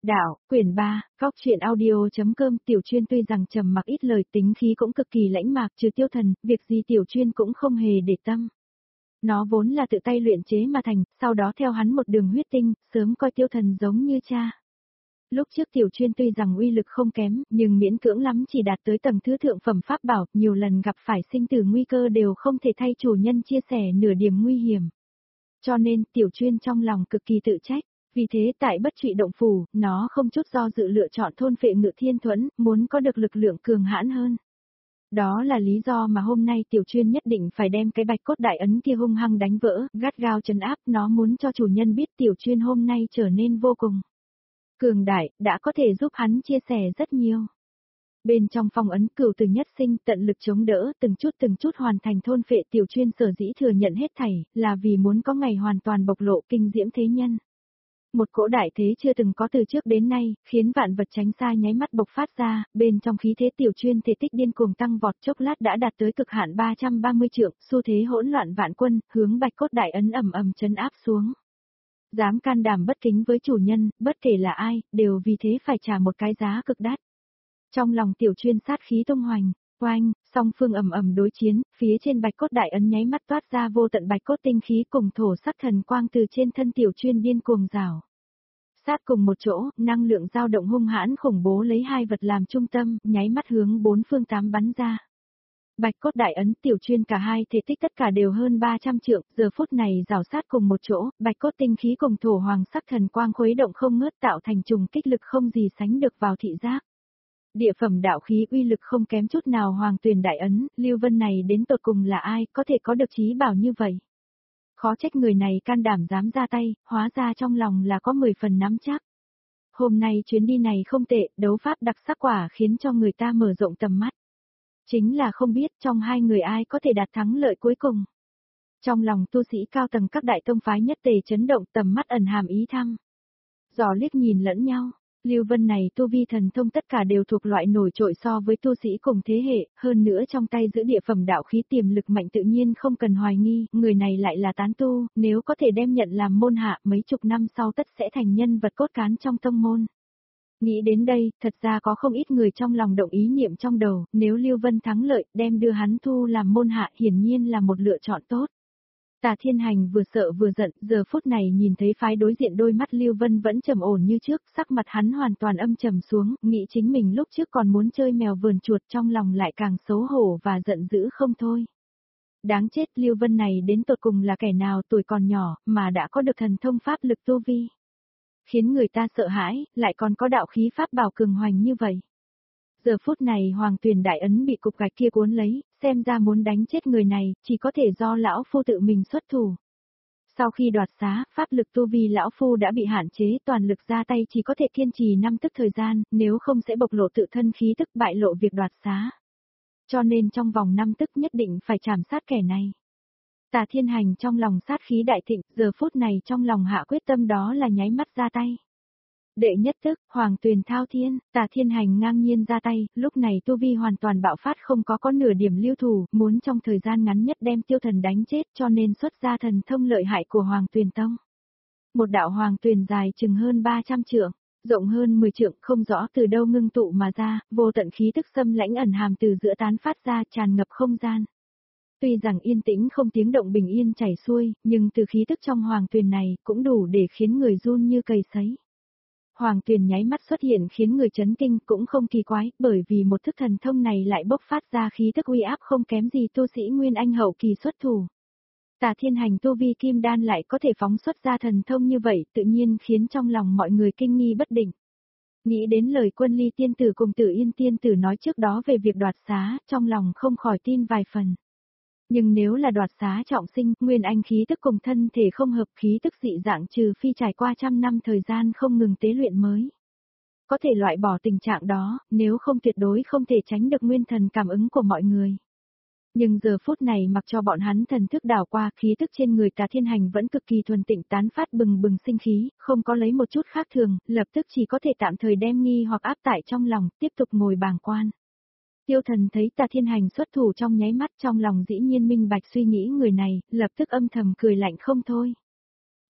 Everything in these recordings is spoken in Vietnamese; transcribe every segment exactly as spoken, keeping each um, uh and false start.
Đạo, quyển ba, góc truyện audio.com. Tiểu Chuyên tuy rằng trầm mặc ít lời, tính khí cũng cực kỳ lãnh mạc, trừ Tiêu Thần, việc gì Tiểu Chuyên cũng không hề để tâm. Nó vốn là tự tay luyện chế mà thành, sau đó theo hắn một đường huyết tinh, sớm coi Tiêu Thần giống như cha. Lúc trước Tiểu Chuyên tuy rằng uy lực không kém, nhưng miễn cưỡng lắm chỉ đạt tới tầng thứ thượng phẩm pháp bảo, nhiều lần gặp phải sinh tử nguy cơ đều không thể thay chủ nhân chia sẻ nửa điểm nguy hiểm. Cho nên Tiểu Chuyên trong lòng cực kỳ tự trách. Vì thế tại Bất Trụy Động Phủ, nó không chút do dự lựa chọn thôn phệ Ngự Thiên Thuẫn, muốn có được lực lượng cường hãn hơn. Đó là lý do mà hôm nay Tiểu Chuyên nhất định phải đem cái bạch cốt đại ấn kia hung hăng đánh vỡ, gắt gao trấn áp, nó muốn cho chủ nhân biết Tiểu Chuyên hôm nay trở nên vô cùng cường đại, đã có thể giúp hắn chia sẻ rất nhiều. Bên trong phong ấn Cửu Tử Nhất Sinh tận lực chống đỡ, từng chút từng chút hoàn thành thôn phệ. Tiểu Chuyên sở dĩ thừa nhận hết thảy, là vì muốn có ngày hoàn toàn bộc lộ kinh diễm thế nhân. Một cỗ đại thế chưa từng có từ trước đến nay, khiến vạn vật tránh xa nháy mắt bộc phát ra, bên trong khí thế Tiểu Chuyên thể tích điên cuồng tăng vọt, chốc lát đã đạt tới cực hạn ba trăm ba mươi trượng, xu thế hỗn loạn vạn quân, hướng bạch cốt đại ấn ầm ầm trấn áp xuống. Dám can đảm bất kính với chủ nhân, bất kể là ai, đều vì thế phải trả một cái giá cực đắt. Trong lòng Tiểu Chuyên sát khí tung hoành, oanh, song phương ầm ầm đối chiến, phía trên bạch cốt đại ấn nháy mắt toát ra vô tận bạch cốt tinh khí cùng thổ sắc thần quang từ trên thân Tiểu Chuyên điên cuồng rào sát cùng một chỗ, năng lượng dao động hung hãn khủng bố lấy hai vật làm trung tâm, nháy mắt hướng bốn phương tám bắn ra. Bạch cốt đại ấn, Tiểu Chuyên cả hai thể tích tất cả đều hơn ba trăm trượng, giờ phút này rào sát cùng một chỗ, bạch cốt tinh khí cùng thổ hoàng sắc thần quang khuấy động không ngớt tạo thành trùng kích lực không gì sánh được vào thị giác. Địa phẩm đạo khí uy lực không kém chút nào Hoàng Tuyền đại ấn, Lưu Vân này đến tột cùng là ai, có thể có được trí bảo như vậy. Khó trách người này can đảm dám ra tay, hóa ra trong lòng là có mười phần nắm chắc. Hôm nay chuyến đi này không tệ, đấu pháp đặc sắc quả khiến cho người ta mở rộng tầm mắt. Chính là không biết trong hai người ai có thể đạt thắng lợi cuối cùng. Trong lòng tu sĩ cao tầng các đại tông phái nhất tề chấn động, tầm mắt ẩn hàm ý thăm. Dò liếc nhìn lẫn nhau. Lưu Vân này tu vi thần thông tất cả đều thuộc loại nổi trội so với tu sĩ cùng thế hệ, hơn nữa trong tay giữ địa phẩm đạo khí tiềm lực mạnh tự nhiên không cần hoài nghi, người này lại là tán tu, nếu có thể đem nhận làm môn hạ mấy chục năm sau tất sẽ thành nhân vật cốt cán trong tông môn. Nghĩ đến đây, thật ra có không ít người trong lòng động ý niệm trong đầu, nếu Lưu Vân thắng lợi, đem đưa hắn thu làm môn hạ hiển nhiên là một lựa chọn tốt. Tà Thiên Hành vừa sợ vừa giận, giờ phút này nhìn thấy phái đối diện đôi mắt Lưu Vân vẫn trầm ổn như trước, sắc mặt hắn hoàn toàn âm trầm xuống, nghĩ chính mình lúc trước còn muốn chơi mèo vườn chuột, trong lòng lại càng xấu hổ và giận dữ không thôi. Đáng chết, Lưu Vân này đến tột cùng là kẻ nào, tuổi còn nhỏ, mà đã có được thần thông pháp lực tu vi. Khiến người ta sợ hãi, lại còn có đạo khí pháp bảo cường hoành như vậy. Giờ phút này Hoàng Tuyền đại ấn bị cục gạch kia cuốn lấy, xem ra muốn đánh chết người này, chỉ có thể do lão phu tự mình xuất thủ. Sau khi đoạt xá, pháp lực tu vi lão phu đã bị hạn chế, toàn lực ra tay chỉ có thể kiên trì năm tức thời gian, nếu không sẽ bộc lộ tự thân khí tức bại lộ việc đoạt xá. Cho nên trong vòng năm tức nhất định phải trảm sát kẻ này. Tà Thiên Hành trong lòng sát khí đại thịnh, giờ phút này trong lòng hạ quyết tâm đó là nháy mắt ra tay. Đệ nhất tức, Hoàng Tuyền thao thiên, Tà Thiên Hành ngang nhiên ra tay, lúc này tu vi hoàn toàn bạo phát, không có có nửa điểm lưu thủ, muốn trong thời gian ngắn nhất đem Tiêu Thần đánh chết, cho nên xuất ra thần thông lợi hại của Hoàng Tuyền Tông. Một đạo Hoàng Tuyền dài chừng hơn ba trăm trượng, rộng hơn mười trượng, không rõ từ đâu ngưng tụ mà ra, vô tận khí tức xâm lãnh ẩn hàm từ giữa tán phát ra, tràn ngập không gian. Tuy rằng yên tĩnh không tiếng động bình yên chảy xuôi, nhưng từ khí tức trong Hoàng Tuyền này cũng đủ để khiến người run như cầy sấy. Hoàng Tuyền nháy mắt xuất hiện khiến người chấn kinh, cũng không kỳ quái, bởi vì một thức thần thông này lại bốc phát ra khí tức uy áp không kém gì tu sĩ Nguyên Anh hậu kỳ xuất thủ. Tà Thiên Hành tu vi kim đan lại có thể phóng xuất ra thần thông như vậy, tự nhiên khiến trong lòng mọi người kinh nghi bất định. Nghĩ đến lời Quân Ly tiên tử cùng Tử Yên tiên tử nói trước đó về việc đoạt xá, trong lòng không khỏi tin vài phần. Nhưng nếu là đoạt xá trọng sinh, Nguyên Anh khí tức cùng thân thể không hợp, khí tức dị dạng, trừ phi trải qua trăm năm thời gian không ngừng tế luyện mới. Có thể loại bỏ tình trạng đó, nếu không tuyệt đối không thể tránh được nguyên thần cảm ứng của mọi người. Nhưng giờ phút này mặc cho bọn hắn thần thức đảo qua, khí tức trên người Tà Thiên Hành vẫn cực kỳ thuần tịnh, tán phát bừng bừng sinh khí, không có lấy một chút khác thường, lập tức chỉ có thể tạm thời đem nghi hoặc áp tải trong lòng, tiếp tục ngồi bàng quan. Tiêu Thần thấy Tà Thiên Hành xuất thủ trong nháy mắt, trong lòng dĩ nhiên minh bạch suy nghĩ người này, lập tức âm thầm cười lạnh không thôi.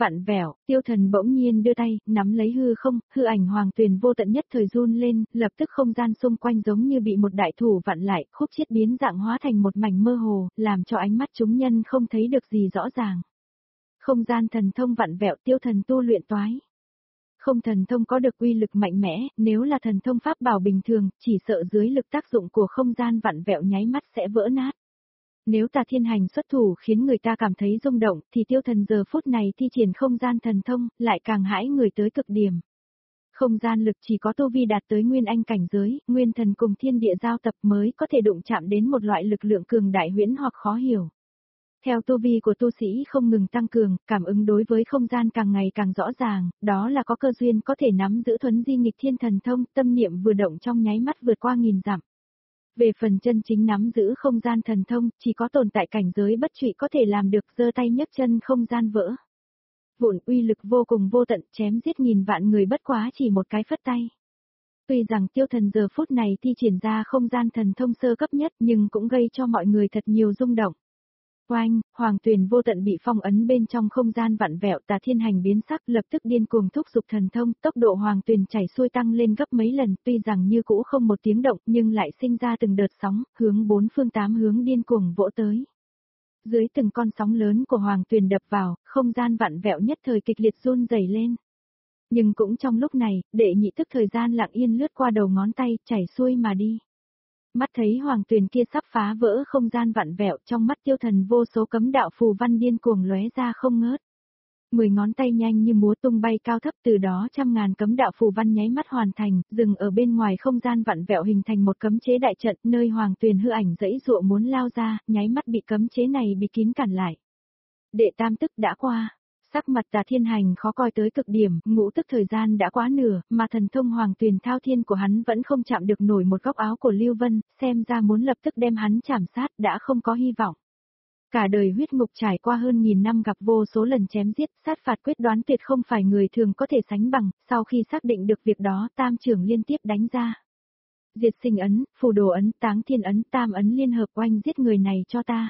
Vặn vẹo, tiêu thần bỗng nhiên đưa tay, nắm lấy hư không, hư ảnh Hoàng Tuyền vô tận nhất thời run lên, lập tức không gian xung quanh giống như bị một đại thủ vặn lại, khúc chiết biến dạng hóa thành một mảnh mơ hồ, làm cho ánh mắt chúng nhân không thấy được gì rõ ràng. Không gian thần thông vặn vẹo, tiêu thần tu luyện toái. Không thần thông có được uy lực mạnh mẽ, nếu là thần thông pháp bảo bình thường, chỉ sợ dưới lực tác dụng của không gian vặn vẹo nháy mắt sẽ vỡ nát. Nếu Tà Thiên Hành xuất thủ khiến người ta cảm thấy rung động, thì tiêu thần giờ phút này thi triển không gian thần thông, lại càng hãi người tới cực điểm. Không gian lực chỉ có tu vi đạt tới nguyên anh cảnh giới, nguyên thần cùng thiên địa giao tập mới có thể đụng chạm đến một loại lực lượng cường đại huyễn hoặc khó hiểu. Theo tu vi của tu sĩ không ngừng tăng cường, cảm ứng đối với không gian càng ngày càng rõ ràng, đó là có cơ duyên có thể nắm giữ thuấn di nghịch thiên thần thông, tâm niệm vừa động trong nháy mắt vượt qua nghìn dặm. Về phần chân chính nắm giữ không gian thần thông, chỉ có tồn tại cảnh giới bất trụy có thể làm được, giơ tay nhấc chân không gian vỡ. Vụn, uy lực vô cùng vô tận, chém giết nghìn vạn người bất quá chỉ một cái phất tay. Tuy rằng tiêu thần giờ phút này thi triển ra không gian thần thông sơ cấp nhất nhưng cũng gây cho mọi người thật nhiều rung động. Oanh, Hoàng Tuyền vô tận bị phong ấn bên trong không gian vặn vẹo, Tà Thiên Hành biến sắc, lập tức điên cuồng thúc giục thần thông, tốc độ Hoàng Tuyền chảy xuôi tăng lên gấp mấy lần, tuy rằng như cũ không một tiếng động, nhưng lại sinh ra từng đợt sóng, hướng bốn phương tám hướng điên cuồng vỗ tới. Dưới từng con sóng lớn của Hoàng Tuyền đập vào, không gian vặn vẹo nhất thời kịch liệt run rẩy lên. Nhưng cũng trong lúc này, đệ nhị tức thời gian lặng yên lướt qua đầu ngón tay, chảy xuôi mà đi. Mắt thấy Hoàng Tuyền kia sắp phá vỡ không gian vặn vẹo, trong mắt tiêu thần vô số cấm đạo phù văn điên cuồng lóe ra không ngớt. Mười ngón tay nhanh như múa tung bay cao thấp, từ đó trăm ngàn cấm đạo phù văn nháy mắt hoàn thành, dừng ở bên ngoài không gian vặn vẹo hình thành một cấm chế đại trận, nơi Hoàng Tuyền hư ảnh dãy dụa muốn lao ra, nháy mắt bị cấm chế này bị kín cản lại. Đệ tam tức đã qua. Sắc mặt Tà Thiên Hành khó coi tới cực điểm, ngũ tức thời gian đã quá nửa, mà thần thông Hoàng Tuyền thao thiên của hắn vẫn không chạm được nổi một góc áo của Lưu Vân, xem ra muốn lập tức đem hắn chảm sát đã không có hy vọng. Cả đời huyết ngục trải qua hơn nghìn năm gặp vô số lần chém giết, sát phạt quyết đoán tuyệt không phải người thường có thể sánh bằng, sau khi xác định được việc đó, tam trưởng liên tiếp đánh ra. Diệt sinh ấn, phù đồ ấn, táng thiên ấn, tam ấn liên hợp oanh giết người này cho ta.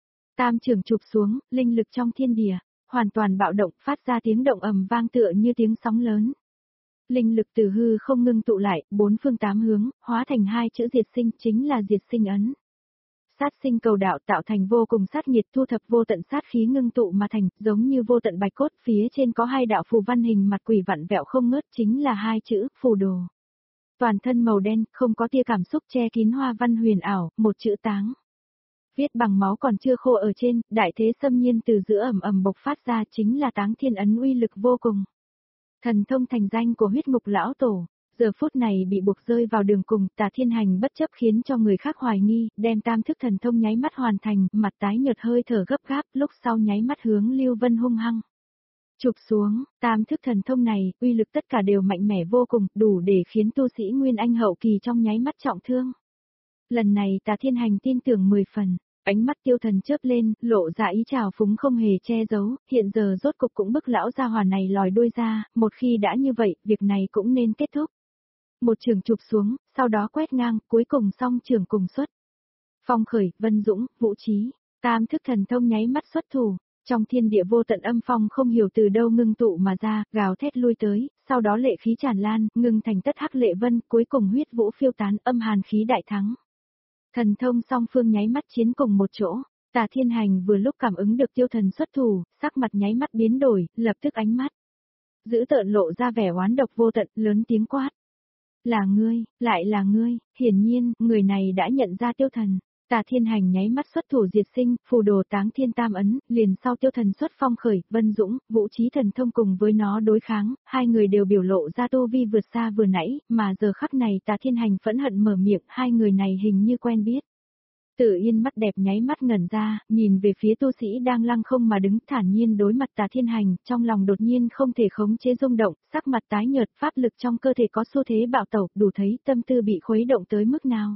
Tam trưởng chụp xuống, linh lực trong thiên địa hoàn toàn bạo động, phát ra tiếng động ầm vang tựa như tiếng sóng lớn. Linh lực từ hư không ngưng tụ lại, bốn phương tám hướng, hóa thành hai chữ diệt sinh, chính là diệt sinh ấn. Sát sinh cầu đạo tạo thành vô cùng sát nhiệt, thu thập vô tận sát khí ngưng tụ mà thành, giống như vô tận bạch cốt, phía trên có hai đạo phù văn hình mặt quỷ vặn vẹo không ngớt, chính là hai chữ phù đồ. Toàn thân màu đen, không có tia cảm xúc, che kín hoa văn huyền ảo, một chữ táng. Viết bằng máu còn chưa khô ở trên, đại thế xâm nhiên từ giữa ầm ầm bộc phát ra, chính là táng thiên ấn uy lực vô cùng. Thần thông thành danh của huyết ngục lão tổ, giờ phút này bị buộc rơi vào đường cùng, Tà Thiên Hành bất chấp khiến cho người khác hoài nghi, đem tam thức thần thông nháy mắt hoàn thành, mặt tái nhợt hơi thở gấp gáp, lúc sau nháy mắt hướng Lưu Vân hung hăng. Chụp xuống, tam thức thần thông này, uy lực tất cả đều mạnh mẽ vô cùng, đủ để khiến tu sĩ Nguyên Anh hậu kỳ trong nháy mắt trọng thương. Lần này Tà Thiên Hành tin tưởng mười phần. Ánh mắt tiêu thần chớp lên, lộ ra ý trào phúng không hề che giấu, hiện giờ rốt cục cũng bức lão gia hỏa này lòi đuôi ra, một khi đã như vậy, việc này cũng nên kết thúc. Một trường chụp xuống, sau đó quét ngang, cuối cùng song trường cùng xuất. Phong khởi, Vân Dũng, Vũ Trí, tam thức thần thông nháy mắt xuất thủ, trong thiên địa vô tận âm phong không hiểu từ đâu ngưng tụ mà ra, gào thét lui tới, sau đó lệ khí tràn lan, ngưng thành tất hắc lệ vân, cuối cùng huyết vũ phiêu tán, âm hàn khí đại thắng. Thần thông song phương nháy mắt chiến cùng một chỗ, Tà Thiên Hành vừa lúc cảm ứng được tiêu thần xuất thủ, sắc mặt nháy mắt biến đổi, lập tức ánh mắt giữ tợn lộ ra vẻ oán độc vô tận, lớn tiếng quát. Là ngươi, lại là ngươi, hiển nhiên, người này đã nhận ra tiêu thần. Tà Thiên Hành nháy mắt xuất thủ diệt sinh, phù đồ táng thiên tam ấn, liền sau tiêu thần xuất phong khởi, Vân Dũng, Vũ Trí thần thông cùng với nó đối kháng, hai người đều biểu lộ ra tu vi vượt xa vừa nãy, mà giờ khắc này Tà Thiên Hành phẫn hận mở miệng, hai người này hình như quen biết. Tử Yên mắt đẹp nháy mắt ngẩn ra, nhìn về phía tu sĩ đang lăng không mà đứng thản nhiên đối mặt Tà Thiên Hành, trong lòng đột nhiên không thể khống chế rung động, sắc mặt tái nhợt, pháp lực trong cơ thể có xu thế bạo tẩu, đủ thấy tâm tư bị khuấy động tới mức nào.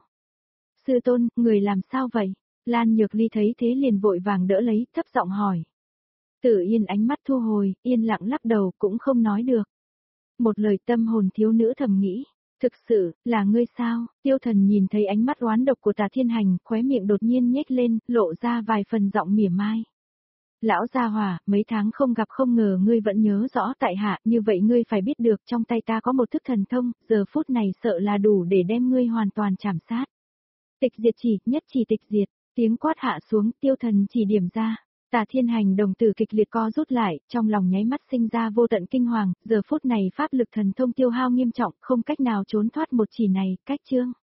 Sư tôn, người làm sao vậy? Lan Nhược Ly thấy thế liền vội vàng đỡ lấy, thấp giọng hỏi. Tử Yên ánh mắt thu hồi, yên lặng lắc đầu cũng không nói được. Một lời tâm hồn thiếu nữ thầm nghĩ. Thực sự, là ngươi sao? Tiêu thần nhìn thấy ánh mắt oán độc của Tà Thiên Hành, khóe miệng đột nhiên nhếch lên, lộ ra vài phần giọng mỉa mai. Lão gia hỏa, mấy tháng không gặp không ngờ ngươi vẫn nhớ rõ tại hạ, như vậy ngươi phải biết được trong tay ta có một thức thần thông, giờ phút này sợ là đủ để đem ngươi hoàn toàn chảm sát. Tịch diệt chỉ, nhất chỉ tịch diệt, tiếng quát hạ xuống, tiêu thần chỉ điểm ra. Tà Thiên Hành đồng tử kịch liệt co rút lại, trong lòng nháy mắt sinh ra vô tận kinh hoàng, giờ phút này pháp lực thần thông tiêu hao nghiêm trọng, không cách nào trốn thoát một chỉ này, cách chương.